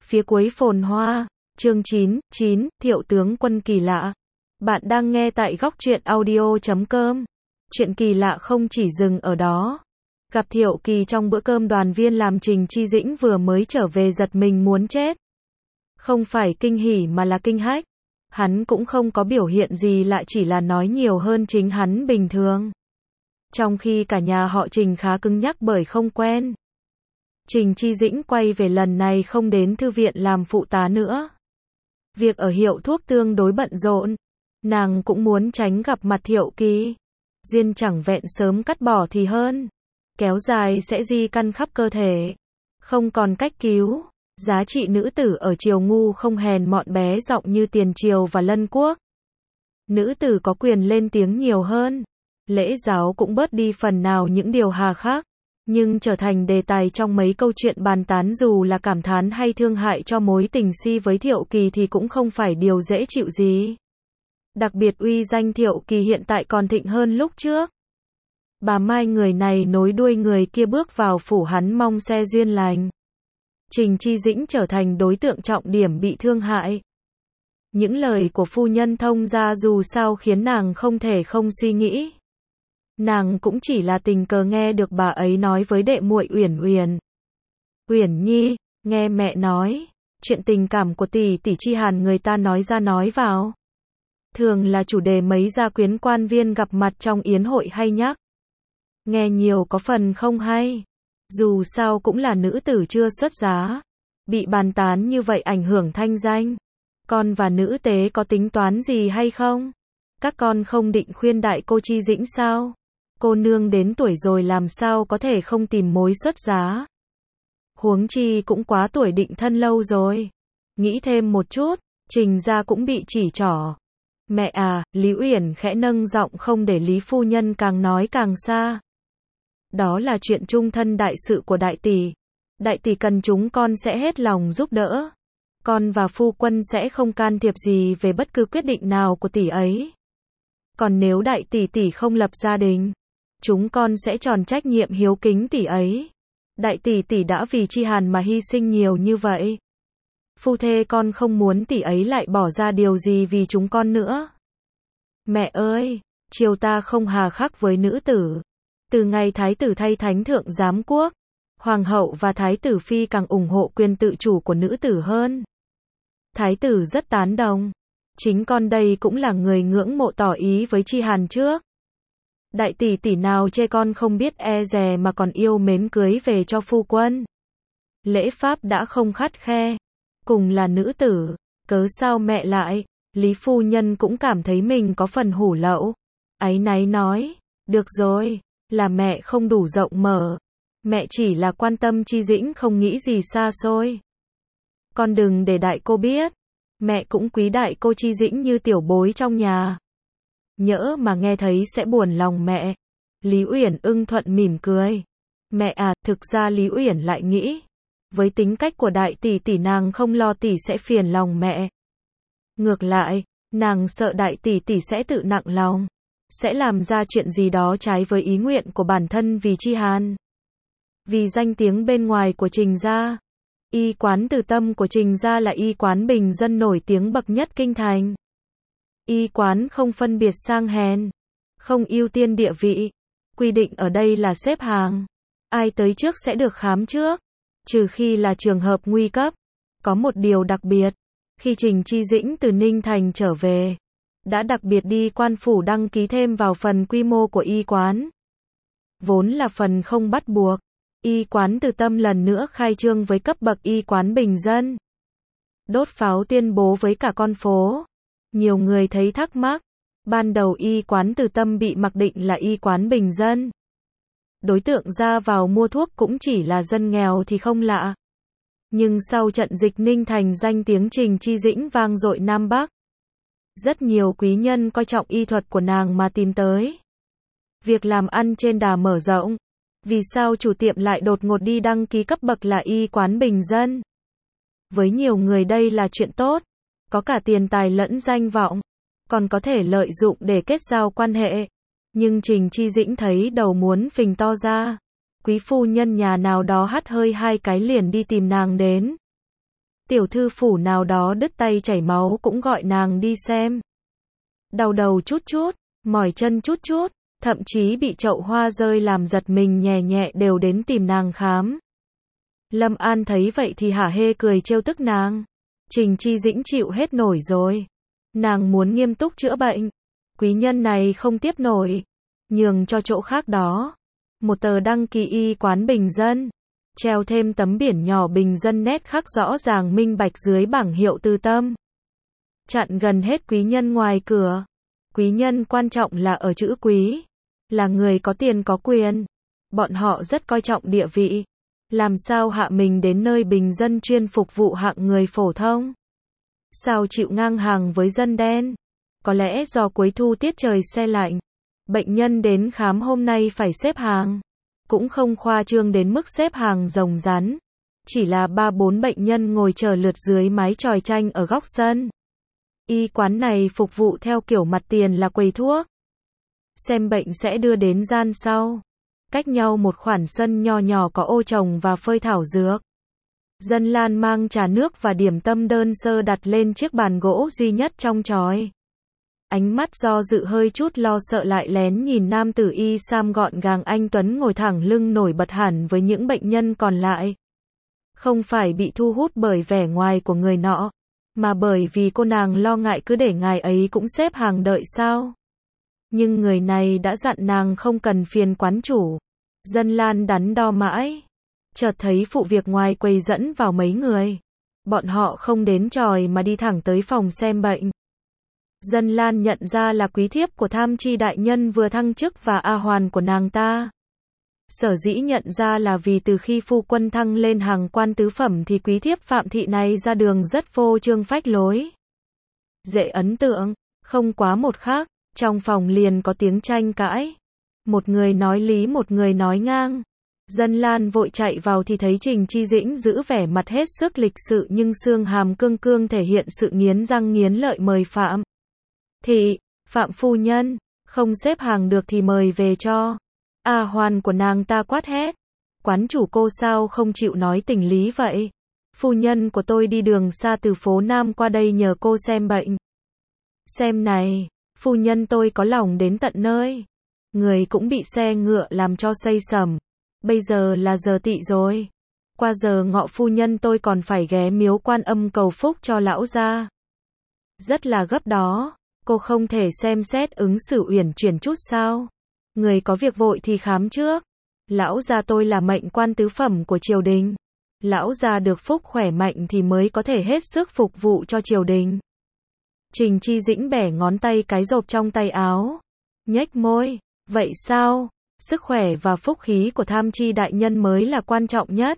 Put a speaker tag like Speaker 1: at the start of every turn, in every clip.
Speaker 1: Phía cuối phồn hoa, chương 9, Thiệu tướng quân kỳ lạ. Bạn đang nghe tại góc truyện audio.com. Chuyện kỳ lạ không chỉ dừng ở đó. Gặp Thiệu Kỳ trong bữa cơm đoàn viên làm Trình Chi Dĩnh vừa mới trở về giật mình muốn chết. Không phải kinh hỉ mà là kinh hách. Hắn cũng không có biểu hiện gì lạ, chỉ là nói nhiều hơn chính hắn bình thường. Trong khi cả nhà họ Trình khá cứng nhắc bởi không quen. Trình Chi Dĩnh quay về lần này không đến thư viện làm phụ tá nữa. Việc ở hiệu thuốc tương đối bận rộn. Nàng cũng muốn tránh gặp mặt Thiệu Kỳ. Duyên chẳng vẹn sớm cắt bỏ thì hơn. Kéo dài sẽ di căn khắp cơ thể. Không còn cách cứu. Giá trị nữ tử ở triều ngu không hèn mọn bé giọng như Tiền Triều và Lân Quốc. Nữ tử có quyền lên tiếng nhiều hơn. Lễ giáo cũng bớt đi phần nào những điều hà khắc. Nhưng trở thành đề tài trong mấy câu chuyện bàn tán, dù là cảm thán hay thương hại cho mối tình si với Thiệu Kỳ thì cũng không phải điều dễ chịu gì. Đặc biệt uy danh Thiệu Kỳ hiện tại còn thịnh hơn lúc trước. Bà Mai người này nối đuôi người kia bước vào phủ hắn mong xe duyên lành. Trình Chi Dĩnh trở thành đối tượng trọng điểm bị thương hại. Những lời của phu nhân thông gia dù sao khiến nàng không thể không suy nghĩ. Nàng cũng chỉ là tình cờ nghe được bà ấy nói với đệ muội Uyển Uyển. Uyển Nhi, nghe mẹ nói, chuyện tình cảm của tỷ tỷ Chi Hàn người ta nói ra nói vào. Thường là chủ đề mấy gia quyến quan viên gặp mặt trong yến hội hay nhắc. Nghe nhiều có phần không hay. Dù sao cũng là nữ tử chưa xuất giá. Bị bàn tán như vậy ảnh hưởng thanh danh. Con và nữ tế có tính toán gì hay không? Các con không định khuyên đại cô Chi Dĩnh sao? Cô nương đến tuổi rồi làm sao có thể không tìm mối xuất giá? Huống chi cũng quá tuổi định thân lâu rồi. Nghĩ thêm một chút, Trình gia cũng bị chỉ trỏ. Mẹ à, Lý Uyển khẽ nâng giọng không để Lý phu nhân càng nói càng xa. Đó là chuyện chung thân đại sự của đại tỷ. Đại tỷ cần chúng con sẽ hết lòng giúp đỡ. Con và phu quân sẽ không can thiệp gì về bất cứ quyết định nào của tỷ ấy. Còn nếu đại tỷ không lập gia đình, chúng con sẽ tròn trách nhiệm hiếu kính tỷ ấy. Đại tỷ đã vì Chi Hàn mà hy sinh nhiều như vậy. Phu thê con không muốn tỷ ấy lại bỏ ra điều gì vì chúng con nữa. Mẹ ơi, triều ta không hà khắc với nữ tử. Từ ngày thái tử thay thánh thượng giám quốc, hoàng hậu và thái tử phi càng ủng hộ quyền tự chủ của nữ tử hơn. Thái tử rất tán đồng. Chính con đây cũng là người ngưỡng mộ tỏ ý với Chi Hàn trước. Đại tỷ nào chê con không biết e dè mà còn yêu mến cưới về cho phu quân. Lễ pháp đã không khắt khe. Cùng là nữ tử, cớ sao mẹ lại? Lý phu nhân cũng cảm thấy mình có phần hủ lậu. Áy náy nói, được rồi, là mẹ không đủ rộng mở. Mẹ chỉ là quan tâm Chi Dĩnh, không nghĩ gì xa xôi. Con đừng để đại cô biết. Mẹ cũng quý đại cô Chi Dĩnh như tiểu bối trong nhà. Nhỡ mà nghe thấy sẽ buồn lòng mẹ. Lý Uyển ưng thuận mỉm cười. Mẹ à, thực ra Lý Uyển lại nghĩ. Với tính cách của đại tỷ nàng không lo tỷ sẽ phiền lòng mẹ. Ngược lại, nàng sợ đại tỷ sẽ tự nặng lòng. Sẽ làm ra chuyện gì đó trái với ý nguyện của bản thân vì Chi Hàn. Vì danh tiếng bên ngoài của Trình gia. Y quán Từ Tâm của Trình gia là y quán bình dân nổi tiếng bậc nhất kinh thành. Y quán không phân biệt sang hèn, không ưu tiên địa vị. Quy định ở đây là xếp hàng. Ai tới trước sẽ được khám trước, trừ khi là trường hợp nguy cấp. Có một điều đặc biệt, khi Trình Chi Dĩnh từ Ninh Thành trở về, đã đặc biệt đi quan phủ đăng ký thêm vào phần quy mô của y quán. Vốn là phần không bắt buộc. Y quán Từ Tâm lần nữa khai trương với cấp bậc y quán bình dân. Đốt pháo tuyên bố với cả con phố. Nhiều người thấy thắc mắc. Ban đầu y quán Từ Tâm bị mặc định là y quán bình dân. Đối tượng ra vào mua thuốc cũng chỉ là dân nghèo thì không lạ. Nhưng sau trận dịch Ninh Thành, danh tiếng Trình Chi Dĩnh vang dội Nam Bắc. Rất nhiều quý nhân coi trọng y thuật của nàng mà tìm tới. Việc làm ăn trên đà mở rộng. Vì sao chủ tiệm lại đột ngột đi đăng ký cấp bậc là y quán bình dân? Với nhiều người đây là chuyện tốt. Có cả tiền tài lẫn danh vọng. Còn có thể lợi dụng để kết giao quan hệ. Nhưng Trình Chi Dĩnh thấy đầu muốn phình to ra. Quý phu nhân nhà nào đó hắt hơi hai cái liền đi tìm nàng đến. Tiểu thư phủ nào đó đứt tay chảy máu cũng gọi nàng đi xem. Đau đầu chút chút, mỏi chân chút chút, thậm chí bị chậu hoa rơi làm giật mình nhẹ nhẹ đều đến tìm nàng khám. Lâm An thấy vậy thì hả hê cười trêu tức nàng. Trình Chi Dĩnh chịu hết nổi rồi. Nàng muốn nghiêm túc chữa bệnh. Quý nhân này không tiếp nổi. Nhường cho chỗ khác đó. Một tờ đăng ký y quán bình dân. Treo thêm tấm biển nhỏ bình dân nét khắc rõ ràng minh bạch dưới bảng hiệu Từ Tâm. Chặn gần hết quý nhân ngoài cửa. Quý nhân quan trọng là ở chữ quý. Là người có tiền có quyền. Bọn họ rất coi trọng địa vị. Làm sao hạ mình đến nơi bình dân chuyên phục vụ hạng người phổ thông? Sao chịu ngang hàng với dân đen? Có lẽ do cuối thu tiết trời se lạnh. Bệnh nhân đến khám hôm nay phải xếp hàng. Cũng không khoa trương đến mức xếp hàng rồng rắn. Chỉ là 3-4 bệnh nhân ngồi chờ lượt dưới mái chòi tranh ở góc sân. Y quán này phục vụ theo kiểu mặt tiền là quầy thuốc. Xem bệnh sẽ đưa đến gian sau. Cách nhau một khoảng sân nho nhỏ có ô trồng và phơi thảo dược. Dân Lan mang trà nước và điểm tâm đơn sơ đặt lên chiếc bàn gỗ duy nhất trong chòi. Ánh mắt do dự hơi chút lo sợ lại lén nhìn nam tử y sam gọn gàng anh tuấn ngồi thẳng lưng nổi bật hẳn với những bệnh nhân còn lại. Không phải bị thu hút bởi vẻ ngoài của người nọ, mà bởi vì cô nàng lo ngại cứ để ngài ấy cũng xếp hàng đợi sao. Nhưng người này đã dặn nàng không cần phiền quán chủ. Dân Lan đắn đo mãi. Chợt thấy phụ việc ngoài quầy dẫn vào mấy người. Bọn họ không đến chòi mà đi thẳng tới phòng xem bệnh. Dân Lan nhận ra là quý thiếp của Tham Chi đại nhân vừa thăng chức và A Hoàn của nàng ta. Sở dĩ nhận ra là vì từ khi phu quân thăng lên hàng quan tứ phẩm thì quý thiếp Phạm Thị này ra đường rất phô trương phách lối. Dễ ấn tượng, không quá một khắc, trong phòng liền có tiếng tranh cãi. Một người nói lý một người nói ngang. Dân Lan vội chạy vào thì thấy Trình Chi Dĩnh giữ vẻ mặt hết sức lịch sự nhưng xương hàm cương cương thể hiện sự nghiến răng nghiến lợi mời Phạm Thị, Phạm phu nhân, không xếp hàng được thì mời về cho. A Hoàn của nàng ta quát hét. Quán chủ cô sao không chịu nói tình lý vậy? Phu nhân của tôi đi đường xa từ phố Nam qua đây nhờ cô xem bệnh. Xem này, phu nhân tôi có lòng đến tận nơi. Người cũng bị xe ngựa làm cho say sẩm. Bây giờ là giờ tỵ rồi. Qua giờ ngọ phu nhân tôi còn phải ghé miếu Quan Âm cầu phúc cho lão gia. Rất là gấp đó. Cô không thể xem xét ứng xử uyển chuyển chút sao? Người có việc vội thì khám trước. Lão gia tôi là mệnh quan tứ phẩm của triều đình. Lão gia được phúc khỏe mạnh thì mới có thể hết sức phục vụ cho triều đình. Trình Chi Dĩnh bẻ ngón tay cái rộp trong tay áo. Nhếch môi. Vậy sao? Sức khỏe và phúc khí của Tham Chi đại nhân mới là quan trọng nhất.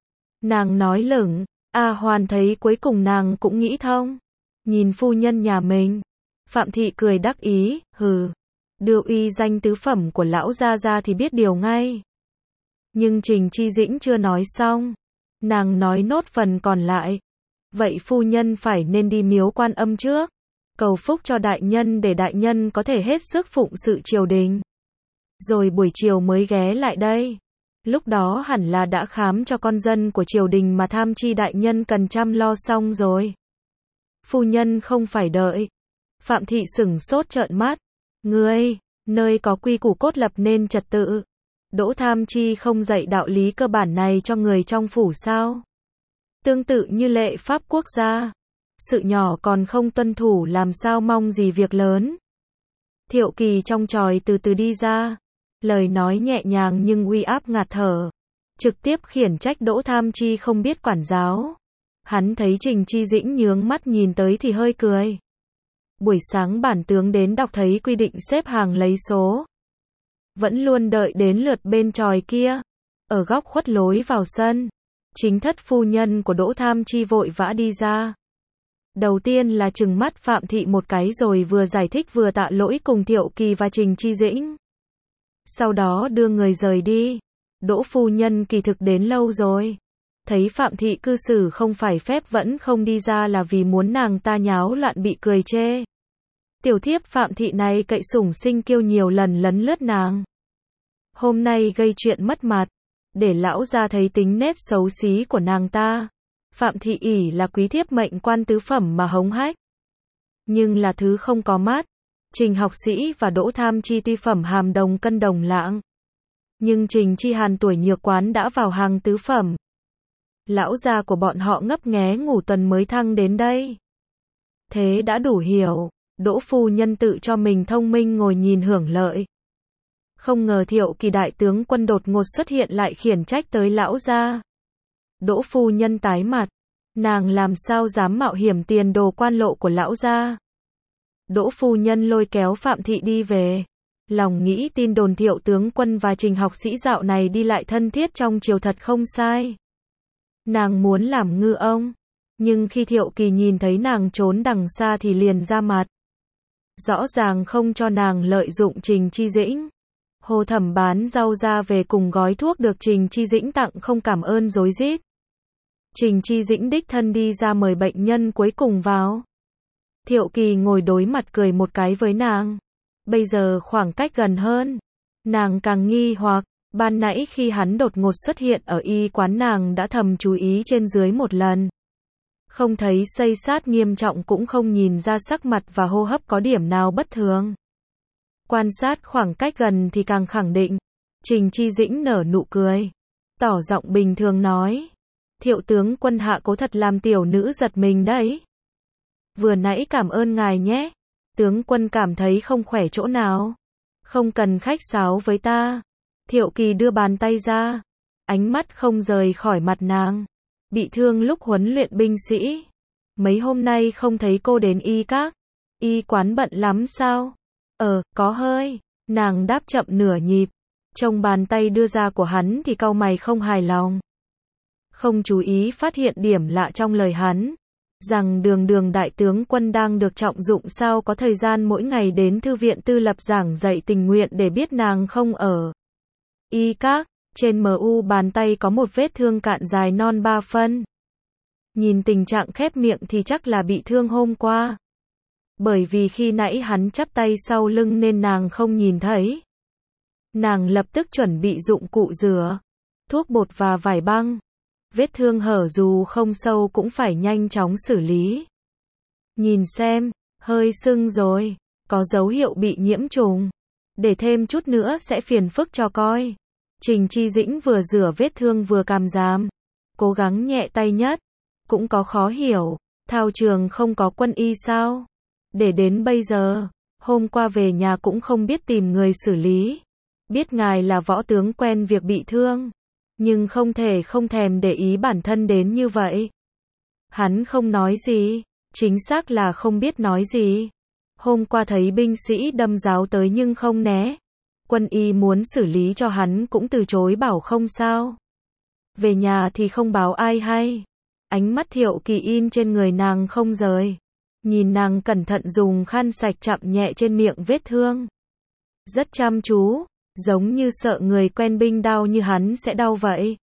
Speaker 1: Nàng nói lửng. A Hoàn thấy cuối cùng nàng cũng nghĩ thông. Nhìn phu nhân nhà mình. Phạm Thị cười đắc ý, hừ. Đưa uy danh tứ phẩm của lão gia ra thì biết điều ngay. Nhưng Trình Chi Dĩnh chưa nói xong. Nàng nói nốt phần còn lại. Vậy phu nhân phải nên đi miếu Quan Âm trước. Cầu phúc cho đại nhân để đại nhân có thể hết sức phụng sự triều đình. Rồi buổi chiều mới ghé lại đây. Lúc đó hẳn là đã khám cho con dân của triều đình mà Tham Chi đại nhân cần chăm lo xong rồi. Phu nhân không phải đợi. Phạm Thị sửng sốt trợn mắt. Ngươi, nơi có quy củ cốt lập nên trật tự. Đỗ Tham Chi không dạy đạo lý cơ bản này cho người trong phủ sao? Tương tự như lệ pháp quốc gia. Sự nhỏ còn không tuân thủ làm sao mong gì việc lớn. Thiệu Kỳ trong chòi từ từ đi ra. Lời nói nhẹ nhàng nhưng uy áp ngạt thở. Trực tiếp khiển trách Đỗ Tham Chi không biết quản giáo. Hắn thấy Trình Chi Dĩnh nhướng mắt nhìn tới thì hơi cười. Buổi sáng bản tướng đến đọc thấy quy định xếp hàng lấy số. Vẫn luôn đợi đến lượt bên chòi kia. Ở góc khuất lối vào sân. Chính thất phu nhân của Đỗ Tham Chi vội vã đi ra. Đầu tiên là trừng mắt Phạm Thị một cái rồi vừa giải thích vừa tạ lỗi cùng Thiệu Kỳ và Trình Chi Dĩnh. Sau đó đưa người rời đi. Đỗ phu nhân kỳ thực đến lâu rồi. Thấy Phạm Thị cư xử không phải phép vẫn không đi ra là vì muốn nàng ta nháo loạn bị cười chê. Tiểu thiếp Phạm Thị này cậy sủng sinh kiêu nhiều lần lấn lướt nàng. Hôm nay gây chuyện mất mặt. Để lão ra thấy tính nết xấu xí của nàng ta. Phạm Thị ỷ là quý thiếp mệnh quan tứ phẩm mà hống hách. Nhưng là thứ không có mắt. Trình Học Sĩ và Đỗ Tham Chi tuy phẩm hàm đồng cân đồng lạng. Nhưng Trình Chi Hàn tuổi nhược quán đã vào hàng tứ phẩm. Lão gia của bọn họ ngấp nghé ngủ tuần mới thăng đến đây. Thế đã đủ hiểu, Đỗ phu nhân tự cho mình thông minh ngồi nhìn hưởng lợi. Không ngờ Thiệu Kỳ đại tướng quân đột ngột xuất hiện lại khiển trách tới lão gia. Đỗ phu nhân tái mặt, nàng làm sao dám mạo hiểm tiền đồ quan lộ của lão gia. Đỗ phu nhân lôi kéo Phạm Thị đi về. Lòng nghĩ tin đồn Thiệu tướng quân và Trình Học Sĩ dạo này đi lại thân thiết trong triều thật không sai. Nàng muốn làm ngư ông. Nhưng khi Thiệu Kỳ nhìn thấy nàng trốn đằng xa thì liền ra mặt. Rõ ràng không cho nàng lợi dụng Trình Chi Dĩnh. Hồ Thẩm bán rau ra về cùng gói thuốc được Trình Chi Dĩnh tặng không cảm ơn rối rít. Trình Chi Dĩnh đích thân đi ra mời bệnh nhân cuối cùng vào. Thiệu Kỳ ngồi đối mặt cười một cái với nàng. Bây giờ khoảng cách gần hơn. Nàng càng nghi hoặc, ban nãy khi hắn đột ngột xuất hiện ở y quán nàng đã thầm chú ý trên dưới một lần. Không thấy xây sát nghiêm trọng cũng không nhìn ra sắc mặt và hô hấp có điểm nào bất thường. Quan sát khoảng cách gần thì càng khẳng định. Trình Chi Dĩnh nở nụ cười. Tỏ giọng bình thường nói. Thiệu tướng quân hạ cố thật làm tiểu nữ giật mình đấy. Vừa nãy cảm ơn ngài nhé. Tướng quân cảm thấy không khỏe chỗ nào. Không cần khách sáo với ta. Thiệu Kỳ đưa bàn tay ra. Ánh mắt không rời khỏi mặt nàng. Bị thương lúc huấn luyện binh sĩ. Mấy hôm nay không thấy cô đến y các. Y quán bận lắm sao? Có hơi. Nàng đáp chậm nửa nhịp. Trông bàn tay đưa ra của hắn thì cau mày không hài lòng. Không chú ý phát hiện điểm lạ trong lời hắn. Rằng đường đại tướng quân đang được trọng dụng sao có thời gian mỗi ngày đến thư viện tư lập giảng dạy tình nguyện để biết nàng không ở y các. Trên mu bàn tay có một vết thương cạn dài non 3 phân. Nhìn tình trạng khép miệng thì chắc là bị thương hôm qua. Bởi vì khi nãy hắn chắp tay sau lưng nên nàng không nhìn thấy. Nàng lập tức chuẩn bị dụng cụ rửa, thuốc bột và vải băng. Vết thương hở dù không sâu cũng phải nhanh chóng xử lý. Nhìn xem, hơi sưng rồi, có dấu hiệu bị nhiễm trùng. Để thêm chút nữa sẽ phiền phức cho coi. Trình Chi Dĩnh vừa rửa vết thương vừa càm ràm. Cố gắng nhẹ tay nhất. Cũng có khó hiểu, thao trường không có quân y sao? Để đến bây giờ, hôm qua về nhà cũng không biết tìm người xử lý. Biết ngài là võ tướng quen việc bị thương. Nhưng không thể không thèm để ý bản thân đến như vậy. Hắn không nói gì, chính xác là không biết nói gì. Hôm qua thấy binh sĩ đâm giáo tới nhưng không né. Quân y muốn xử lý cho hắn cũng từ chối bảo không sao. Về nhà thì không báo ai hay. Ánh mắt Thiệu Kỳ in trên người nàng không rời. Nhìn nàng cẩn thận dùng khăn sạch chạm nhẹ trên miệng vết thương. Rất chăm chú. Giống như sợ người quen binh đau như hắn sẽ đau vậy.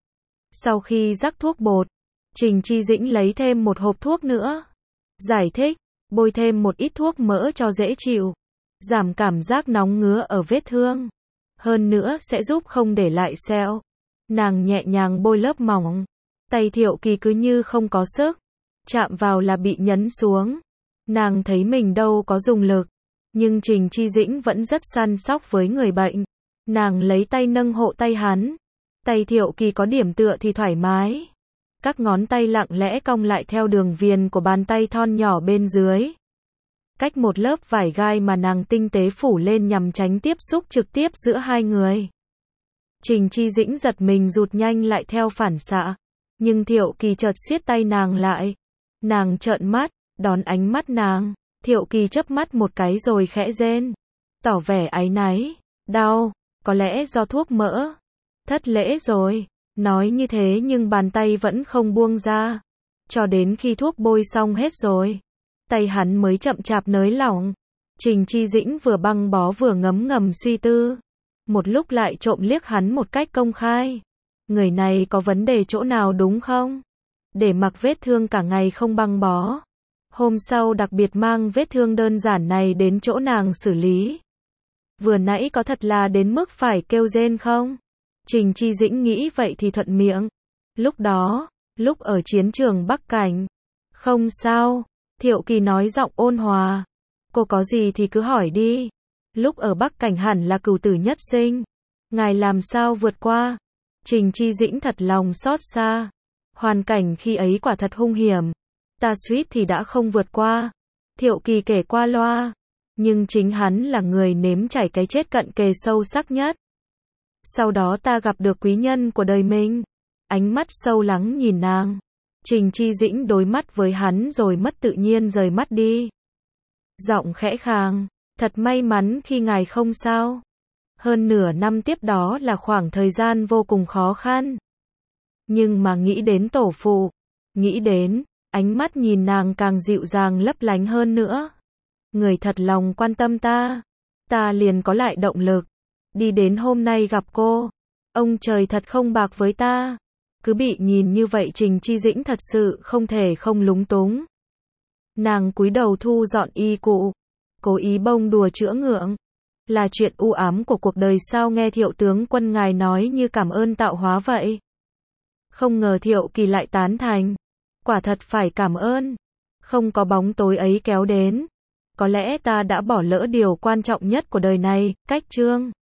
Speaker 1: Sau khi rắc thuốc bột, Trình Chi Dĩnh lấy thêm một hộp thuốc nữa. Giải thích, bôi thêm một ít thuốc mỡ cho dễ chịu. Giảm cảm giác nóng ngứa ở vết thương. Hơn nữa sẽ giúp không để lại sẹo. Nàng nhẹ nhàng bôi lớp mỏng. Tay Thiệu Kỳ cứ như không có sức. Chạm vào là bị nhấn xuống. Nàng thấy mình đâu có dùng lực. Nhưng Trình Chi Dĩnh vẫn rất săn sóc với người bệnh. Nàng lấy tay nâng hộ tay hắn. Tay Thiệu Kỳ có điểm tựa thì thoải mái. Các ngón tay lặng lẽ cong lại theo đường viền của bàn tay thon nhỏ bên dưới. Cách một lớp vải gai mà nàng tinh tế phủ lên nhằm tránh tiếp xúc trực tiếp giữa hai người. Trình Chi Dĩnh giật mình rụt nhanh lại theo phản xạ. Nhưng Thiệu Kỳ chợt siết tay nàng lại. Nàng trợn mắt, đón ánh mắt nàng. Thiệu Kỳ chớp mắt một cái rồi khẽ rên. Tỏ vẻ áy náy. Đau, có lẽ do thuốc mỡ. Thất lễ rồi. Nói như thế nhưng bàn tay vẫn không buông ra. Cho đến khi thuốc bôi xong hết rồi. Tay hắn mới chậm chạp nới lỏng. Trình Chi Dĩnh vừa băng bó vừa ngấm ngầm suy tư. Một lúc lại trộm liếc hắn một cách công khai. Người này có vấn đề chỗ nào đúng không? Để mặc vết thương cả ngày không băng bó. Hôm sau đặc biệt mang vết thương đơn giản này đến chỗ nàng xử lý. Vừa nãy có thật là đến mức phải kêu rên không? Trình Chi Dĩnh nghĩ vậy thì thuận miệng. Lúc đó, Lúc ở chiến trường Bắc Cảnh. Không sao. Thiệu Kỳ nói giọng ôn hòa. Cô có gì thì cứ hỏi đi. Lúc ở Bắc Cảnh hẳn là cửu tử nhất sinh. Ngài làm sao vượt qua? Trình Chi Dĩnh thật lòng xót xa. Hoàn cảnh khi ấy quả thật hung hiểm. Ta suýt thì đã không vượt qua. Thiệu Kỳ kể qua loa. Nhưng chính hắn là người nếm trải cái chết cận kề sâu sắc nhất. Sau đó ta gặp được quý nhân của đời mình. Ánh mắt sâu lắng nhìn nàng. Trình Chi Dĩnh đối mắt với hắn rồi mất tự nhiên rời mắt đi. Giọng khẽ khàng. Thật may mắn khi ngài không sao. Hơn nửa năm tiếp đó là khoảng thời gian vô cùng khó khăn. Nhưng mà nghĩ đến tổ phụ. Nghĩ đến, ánh mắt nhìn nàng càng dịu dàng lấp lánh hơn nữa. Người thật lòng quan tâm ta. Ta liền có lại động lực. Đi đến hôm nay gặp cô. Ông trời thật không bạc với ta. Cứ bị nhìn như vậy Trình Chi Dĩnh thật sự không thể không lúng túng. Nàng cúi đầu thu dọn y cụ. Cố ý bông đùa chữa ngượng. Là chuyện u ám của cuộc đời sao nghe Thiệu tướng quân ngài nói như cảm ơn tạo hóa vậy. Không ngờ Thiệu Kỳ lại tán thành. Quả thật phải cảm ơn. Không có bóng tối ấy kéo đến. Có lẽ ta đã bỏ lỡ điều quan trọng nhất của đời này, cách chương.